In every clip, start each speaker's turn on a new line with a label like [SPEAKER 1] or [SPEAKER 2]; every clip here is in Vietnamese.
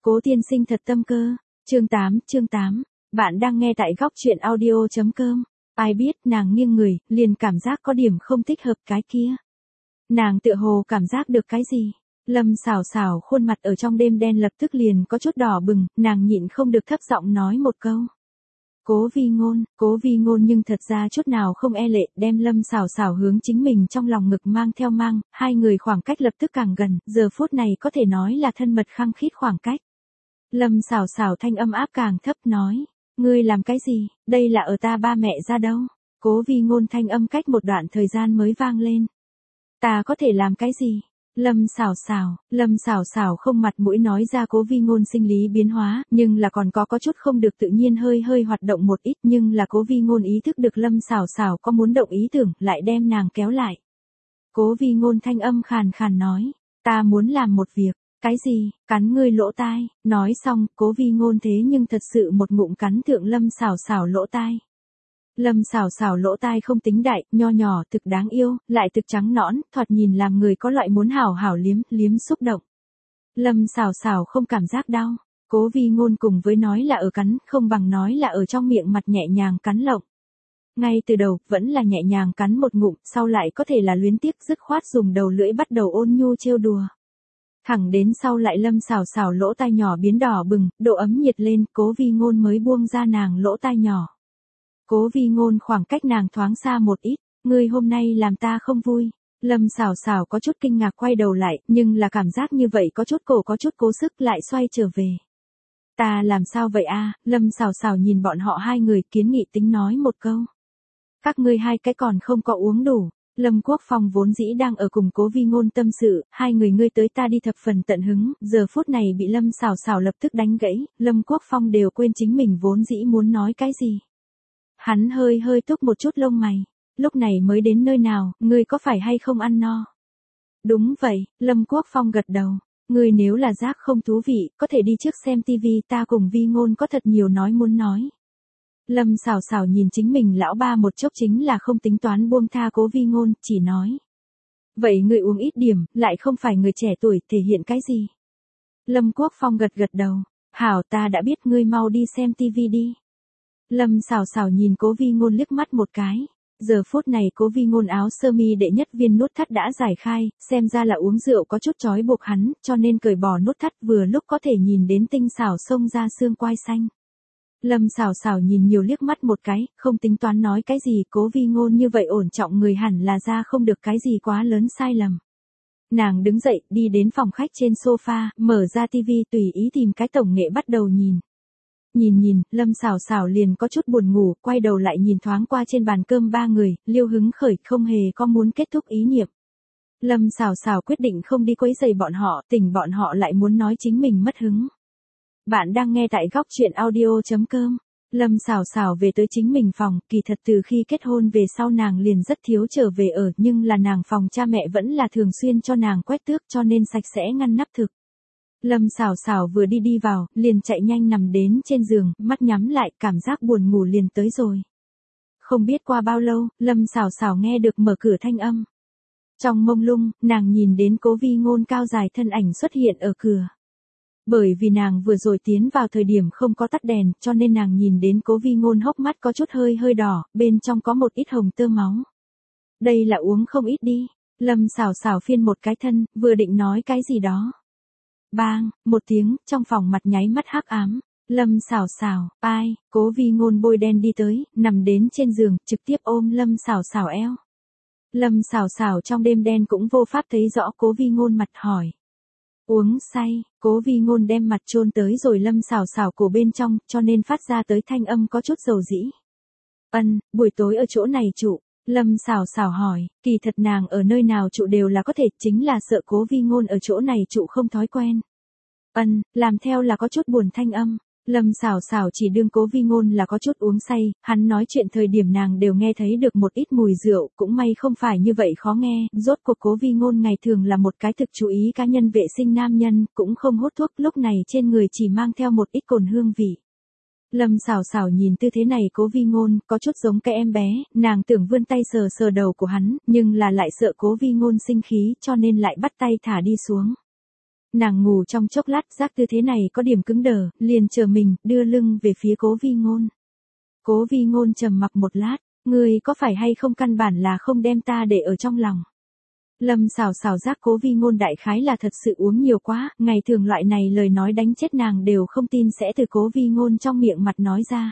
[SPEAKER 1] Cố tiên sinh thật tâm cơ. Chương 8. Bạn đang nghe tại góc truyện audio.com. Ai biết nàng nghiêng người, liền cảm giác có điểm không thích hợp cái kia. Nàng tựa hồ cảm giác được cái gì? Lâm Sảo Sảo khuôn mặt ở trong đêm đen lập tức liền có chút đỏ bừng, nàng nhịn không được thấp giọng nói một câu. Cố vi ngôn nhưng thật ra chút nào không e lệ, đem Lâm Sảo Sảo hướng chính mình trong lòng ngực mang theo mang, hai người khoảng cách lập tức càng gần, giờ phút này có thể nói là thân mật khăng khít khoảng cách. Lâm Sảo Sảo thanh âm áp càng thấp nói, ngươi làm cái gì, đây là ở ta ba mẹ ra đâu. Cố vi ngôn thanh âm cách một đoạn thời gian mới vang lên. Ta có thể làm cái gì? Lâm Sảo Sảo không mặt mũi nói ra cố vi ngôn sinh lý biến hóa, nhưng là còn có chút không được tự nhiên hơi hoạt động một ít, nhưng là cố vi ngôn ý thức được Lâm Sảo Sảo có muốn động ý tưởng, lại đem nàng kéo lại. Cố vi ngôn thanh âm khàn khàn nói, ta muốn làm một việc. Cái gì? Cắn ngươi lỗ tai. Nói xong, cố vi ngôn thế nhưng thật sự một ngụm cắn thượng Lâm Sảo Sảo lỗ tai. Lâm Sảo Sảo lỗ tai không tính đại, nho nhỏ, thực đáng yêu, lại thực trắng nõn, thoạt nhìn làm người có loại muốn hảo hảo liếm xúc động. Lâm Sảo Sảo không cảm giác đau. Cố vi ngôn cùng với nói là ở cắn, không bằng nói là ở trong miệng mặt nhẹ nhàng cắn lộng. Ngay từ đầu, vẫn là nhẹ nhàng cắn một ngụm, sau lại có thể là luyến tiếc dứt khoát dùng đầu lưỡi bắt đầu ôn nhu trêu đùa. Thẳng đến sau lại Lâm Sảo Sảo lỗ tai nhỏ biến đỏ bừng, độ ấm nhiệt lên, cố vi ngôn mới buông ra nàng lỗ tai nhỏ. Cố vi ngôn khoảng cách nàng thoáng xa một ít, ngươi hôm nay làm ta không vui. Lâm Sảo Sảo có chút kinh ngạc quay đầu lại, nhưng là cảm giác như vậy có chút cố sức lại xoay trở về. Ta làm sao vậy a? Lâm Sảo Sảo nhìn bọn họ hai người kiến nghị tính nói một câu. Các ngươi hai cái còn không có uống đủ. Lâm Quốc Phong vốn dĩ đang ở cùng cố vi ngôn tâm sự, hai người ngươi tới ta đi thập phần tận hứng, giờ phút này bị Lâm Sảo Sảo lập tức đánh gãy, Lâm Quốc Phong đều quên chính mình vốn dĩ muốn nói cái gì. Hắn hơi túc một chút lông mày, lúc này mới đến nơi nào, ngươi có phải hay không ăn no? Đúng vậy, Lâm Quốc Phong gật đầu, ngươi nếu là giác không thú vị, có thể đi trước xem tivi, ta cùng vi ngôn có thật nhiều nói muốn nói. Lâm Sảo Sảo nhìn chính mình lão ba một chốc chính là không tính toán buông tha cố vi ngôn, chỉ nói. Vậy ngươi uống ít điểm, lại không phải người trẻ tuổi, thể hiện cái gì? Lâm Quốc Phong gật đầu, hảo ta đã biết, ngươi mau đi xem tivi đi. Lâm Sảo Sảo nhìn cố vi ngôn liếc mắt một cái. Giờ phút này cố vi ngôn áo sơ mi đệ nhất viên nút thắt đã giải khai, xem ra là uống rượu có chút trói buộc hắn, cho nên cởi bỏ nút thắt vừa lúc có thể nhìn đến tinh xảo xông ra xương quai xanh. Lâm Sảo Sảo nhìn nhiều liếc mắt một cái, không tính toán nói cái gì, cố vi ngôn như vậy ổn trọng người hẳn là ra không được cái gì quá lớn sai lầm. Nàng đứng dậy, đi đến phòng khách trên sofa, mở ra tivi tùy ý tìm cái tổng nghệ bắt đầu nhìn. Nhìn, Lâm Sảo Sảo liền có chút buồn ngủ, quay đầu lại nhìn thoáng qua trên bàn cơm ba người, liêu hứng khởi, không hề có muốn kết thúc ý niệm. Lâm Sảo Sảo quyết định không đi quấy rầy bọn họ, tỉnh bọn họ lại muốn nói chính mình mất hứng. Bạn đang nghe tại góc truyện audio.com. Lâm Sảo Sảo về tới chính mình phòng, kỳ thật từ khi kết hôn về sau nàng liền rất thiếu trở về ở, nhưng là nàng phòng cha mẹ vẫn là thường xuyên cho nàng quét tước cho nên sạch sẽ ngăn nắp thực. Lâm Sảo Sảo vừa đi vào, liền chạy nhanh nằm đến trên giường, mắt nhắm lại, cảm giác buồn ngủ liền tới rồi. Không biết qua bao lâu, Lâm Sảo Sảo nghe được mở cửa thanh âm. Trong mông lung, nàng nhìn đến cố vi ngôn cao dài thân ảnh xuất hiện ở cửa. Bởi vì nàng vừa rồi tiến vào thời điểm không có tắt đèn, cho nên nàng nhìn đến cố vi ngôn hốc mắt có chút hơi đỏ, bên trong có một ít hồng tơ máu. Đây là uống không ít đi. Lâm Sảo Sảo phiên một cái thân, vừa định nói cái gì đó. Bang, một tiếng, trong phòng mặt nháy mắt hắc ám. Lâm Sảo Sảo, ai, cố vi ngôn bôi đen đi tới, nằm đến trên giường, trực tiếp ôm Lâm Sảo Sảo eo. Lâm Sảo Sảo trong đêm đen cũng vô pháp thấy rõ cố vi ngôn mặt hỏi. Uống say, cố vi ngôn đem mặt chôn tới rồi Lâm Sảo Sảo cổ bên trong, cho nên phát ra tới thanh âm có chút dầu dĩ. Buổi tối ở chỗ này trụ. Lâm Sảo Sảo hỏi, kỳ thật nàng ở nơi nào trụ đều là có thể, chính là sợ cố vi ngôn ở chỗ này trụ không thói quen. Làm theo là có chút buồn thanh âm. Lâm Sảo Sảo chỉ đương cố vi ngôn là có chút uống say, hắn nói chuyện thời điểm nàng đều nghe thấy được một ít mùi rượu, cũng may không phải như vậy khó nghe, rốt cuộc cố vi ngôn ngày thường là một cái thực chú ý cá nhân vệ sinh nam nhân, cũng không hút thuốc, lúc này trên người chỉ mang theo một ít cồn hương vị. Lâm Sảo Sảo nhìn tư thế này cố vi ngôn, có chút giống cái em bé, nàng tưởng vươn tay sờ đầu của hắn, nhưng là lại sợ cố vi ngôn sinh khí cho nên lại bắt tay thả đi xuống. Nàng ngủ trong chốc lát, giác tư thế này có điểm cứng đờ, liền chờ mình, đưa lưng về phía Cố Vi Ngôn. Cố Vi Ngôn trầm mặc một lát, ngươi có phải hay không căn bản là không đem ta để ở trong lòng. Lâm Sảo Sảo giác Cố Vi Ngôn đại khái là thật sự uống nhiều quá, ngày thường loại này lời nói đánh chết nàng đều không tin sẽ từ Cố Vi Ngôn trong miệng mặt nói ra.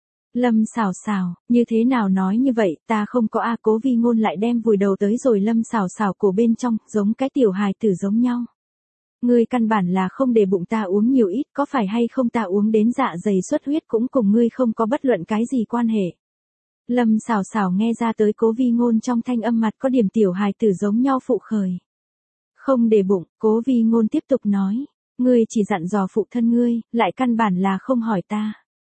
[SPEAKER 1] Lâm Sảo Sảo, như thế nào nói như vậy, ta không có a. Cố Vi Ngôn lại đem vùi đầu tới rồi Lâm Sảo Sảo cổ bên trong, giống cái tiểu hài tử giống nhau. Ngươi căn bản là không để bụng ta uống nhiều ít, có phải hay không ta uống đến dạ dày xuất huyết cũng cùng ngươi không có bất luận cái gì quan hệ. Lâm Sảo Sảo nghe ra tới Cố Vi Ngôn trong thanh âm mặt có điểm tiểu hài tử giống nhau phụ khởi. Không để bụng, Cố Vi Ngôn tiếp tục nói, ngươi chỉ dặn dò phụ thân ngươi, lại căn bản là không hỏi ta.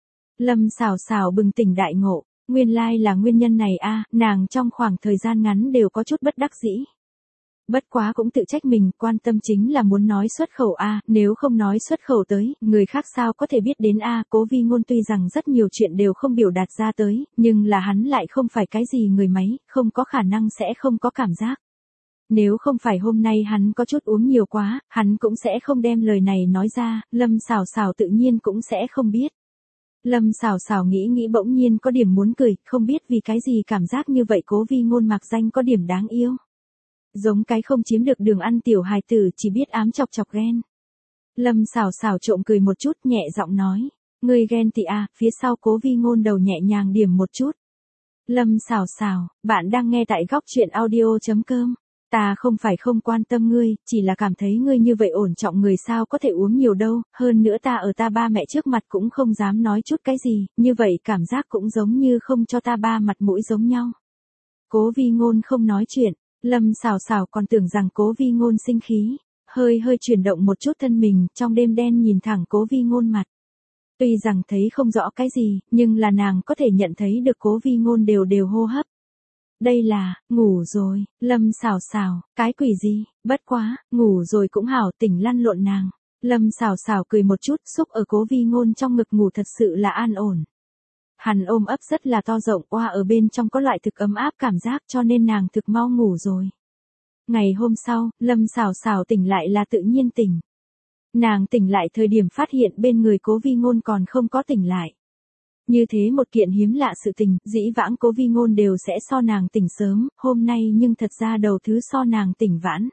[SPEAKER 1] Lâm Sảo Sảo bừng tỉnh đại ngộ, nguyên lai là nguyên nhân này a, nàng trong khoảng thời gian ngắn đều có chút bất đắc dĩ. Bất quá cũng tự trách mình, quan tâm chính là muốn nói xuất khẩu a, nếu không nói xuất khẩu tới, người khác sao có thể biết đến a. Cố Vi Ngôn tuy rằng rất nhiều chuyện đều không biểu đạt ra tới, nhưng là hắn lại không phải cái gì người máy, không có khả năng sẽ không có cảm giác. Nếu không phải hôm nay hắn có chút uống nhiều quá, hắn cũng sẽ không đem lời này nói ra, Lâm Sảo Sảo tự nhiên cũng sẽ không biết. Lâm Sảo Sảo nghĩ nghĩ bỗng nhiên có điểm muốn cười, không biết vì cái gì cảm giác như vậy. Cố Vi Ngôn mạc danh có điểm đáng yêu. Giống cái không chiếm được đường ăn tiểu hài tử chỉ biết ám chọc chọc ghen. Lâm Sảo Sảo trộm cười một chút nhẹ giọng nói, ngươi ghen tị a. Phía sau Cố Vi Ngôn đầu nhẹ nhàng điểm một chút. Lâm Sảo Sảo, bạn đang nghe tại góc truyện audio.com. Ta không phải không quan tâm ngươi, chỉ là cảm thấy ngươi như vậy ổn trọng người sao có thể uống nhiều đâu, hơn nữa ta ở ta ba mẹ trước mặt cũng không dám nói chút cái gì, như vậy cảm giác cũng giống như không cho ta ba mặt mũi giống nhau. Cố Vi Ngôn không nói chuyện, Lâm Sảo Sảo còn tưởng rằng Cố Vi Ngôn sinh khí, hơi chuyển động một chút thân mình, trong đêm đen nhìn thẳng Cố Vi Ngôn mặt. Tuy rằng thấy không rõ cái gì, nhưng là nàng có thể nhận thấy được Cố Vi Ngôn đều hô hấp. Đây là, ngủ rồi, Lâm Sảo Sảo, cái quỷ gì, bất quá, ngủ rồi cũng hảo, tỉnh lăn lộn nàng. Lâm Sảo Sảo cười một chút, xúc ở Cố Vi Ngôn trong ngực ngủ thật sự là an ổn. Hắn ôm ấp rất là to rộng, oa ở bên trong có loại thực ấm áp cảm giác cho nên nàng thực mau ngủ rồi. Ngày hôm sau, Lâm Sảo Sảo tỉnh lại là tự nhiên tỉnh. Nàng tỉnh lại thời điểm phát hiện bên người Cố Vi Ngôn còn không có tỉnh lại. Như thế một kiện hiếm lạ sự tình, dĩ vãng Cố Vi Ngôn đều sẽ so nàng tỉnh sớm, hôm nay nhưng thật ra đầu thứ so nàng tỉnh vãn.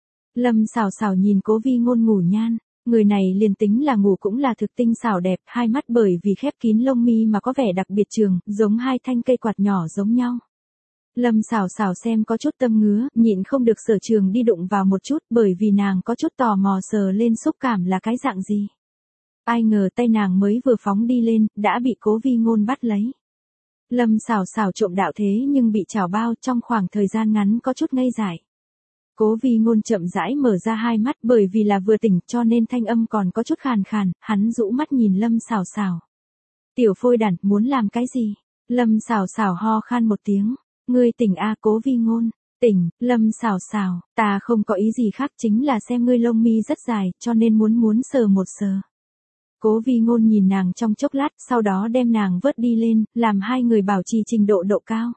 [SPEAKER 1] Lâm Sảo Sảo nhìn Cố Vi Ngôn ngủ nhan, người này liền tính là ngủ cũng là thực tinh xảo đẹp, hai mắt bởi vì khép kín lông mi mà có vẻ đặc biệt trường, giống hai thanh cây quạt nhỏ giống nhau. Lâm Sảo Sảo xem có chút tâm ngứa, nhịn không được Sở Trường đi đụng vào một chút, bởi vì nàng có chút tò mò sờ lên xúc cảm là cái dạng gì. Ai ngờ tay nàng mới vừa phóng đi lên, đã bị Cố Vi Ngôn bắt lấy. Lâm Sảo Sảo trộm đạo thế nhưng bị chảo bao, trong khoảng thời gian ngắn có chút ngây dại. Cố Vi Ngôn chậm rãi mở ra hai mắt, bởi vì là vừa tỉnh cho nên thanh âm còn có chút khàn khàn, hắn rũ mắt nhìn Lâm Sảo Sảo. Tiểu phôi đản, muốn làm cái gì? Lâm Sảo Sảo ho khan một tiếng. Ngươi tỉnh a. Cố Vi Ngôn. Tỉnh, Lâm Sảo Sảo, ta không có ý gì khác, chính là xem ngươi lông mi rất dài, cho nên muốn sờ một sờ. Cố Vi Ngôn nhìn nàng trong chốc lát, sau đó đem nàng vớt đi lên, làm hai người bảo trì trình độ độ cao.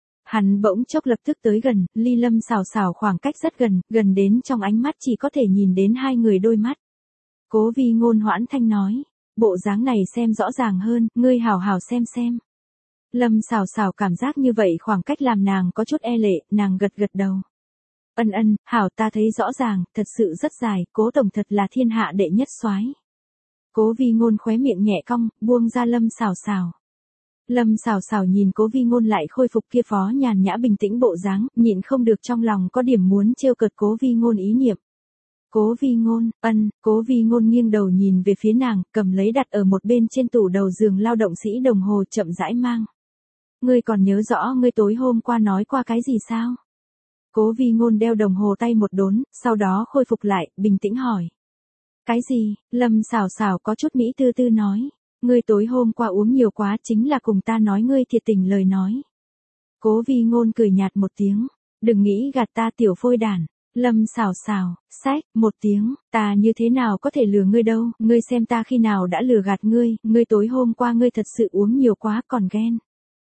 [SPEAKER 1] Hắn bỗng chốc lập tức tới gần, ly Lâm Sảo Sảo khoảng cách rất gần, gần đến trong ánh mắt chỉ có thể nhìn đến hai người đôi mắt. Cố Vi Ngôn hoãn thanh nói, bộ dáng này xem rõ ràng hơn, ngươi hảo hảo xem. Lâm Sảo Sảo cảm giác như vậy khoảng cách làm nàng có chút e lệ, nàng gật đầu. Ân, hảo, ta thấy rõ ràng, thật sự rất dài, Cố tổng thật là thiên hạ đệ nhất soái. Cố Vi Ngôn khóe miệng nhẹ cong, buông ra Lâm Sảo Sảo. Lâm Sảo Sảo nhìn Cố Vi Ngôn lại khôi phục kia phó nhàn nhã bình tĩnh bộ dáng, nhịn không được trong lòng có điểm muốn trêu cợt Cố Vi Ngôn ý niệm. Cố Vi Ngôn, Cố Vi Ngôn nghiêng đầu nhìn về phía nàng, cầm lấy đặt ở một bên trên tủ đầu giường lao động sĩ đồng hồ chậm rãi mang. Ngươi còn nhớ rõ ngươi tối hôm qua nói qua cái gì sao? Cố Vi Ngôn đeo đồng hồ tay một đốn, sau đó khôi phục lại, bình tĩnh hỏi. Cái gì? Lâm Sảo Sảo có chút mỹ tư tư nói. Ngươi tối hôm qua uống nhiều quá, chính là cùng ta nói ngươi thiệt tình lời nói. Cố Vi Ngôn cười nhạt một tiếng. Đừng nghĩ gạt ta tiểu phôi đản. Lâm Sảo Sảo, sách, một tiếng, ta như thế nào có thể lừa ngươi đâu, ngươi xem ta khi nào đã lừa gạt ngươi tối hôm qua ngươi thật sự uống nhiều quá còn ghen.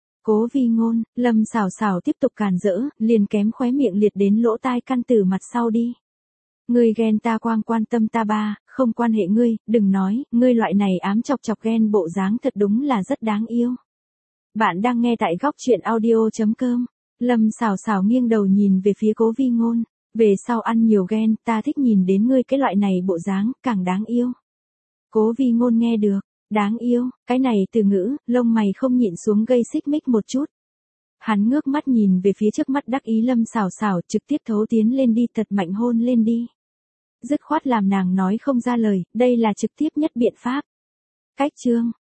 [SPEAKER 1] Cố Vi Ngôn, Lâm Sảo Sảo tiếp tục càn rỡ, liền kém khóe miệng liệt đến lỗ tai căn từ mặt sau đi. Ngươi ghen ta quang quan tâm ta ba, không quan hệ ngươi, đừng nói, ngươi loại này ám chọc chọc ghen bộ dáng thật đúng là rất đáng yêu. Bạn đang nghe tại góc chuyện audio.com. Lâm xào xào nghiêng đầu nhìn về phía Cố Vi Ngôn. Về sau ăn nhiều ghen, ta thích nhìn đến ngươi cái loại này bộ dáng, càng đáng yêu. Cố Vi Ngôn nghe được, đáng yêu, cái này từ ngữ, lông mày không nhịn xuống gây xích mích một chút. Hắn ngước mắt nhìn về phía trước mắt đắc ý Lâm xào xào, trực tiếp thấu tiến lên đi thật mạnh hôn lên đi. Dứt khoát làm nàng nói không ra lời, đây là trực tiếp nhất biện pháp. Cách chương.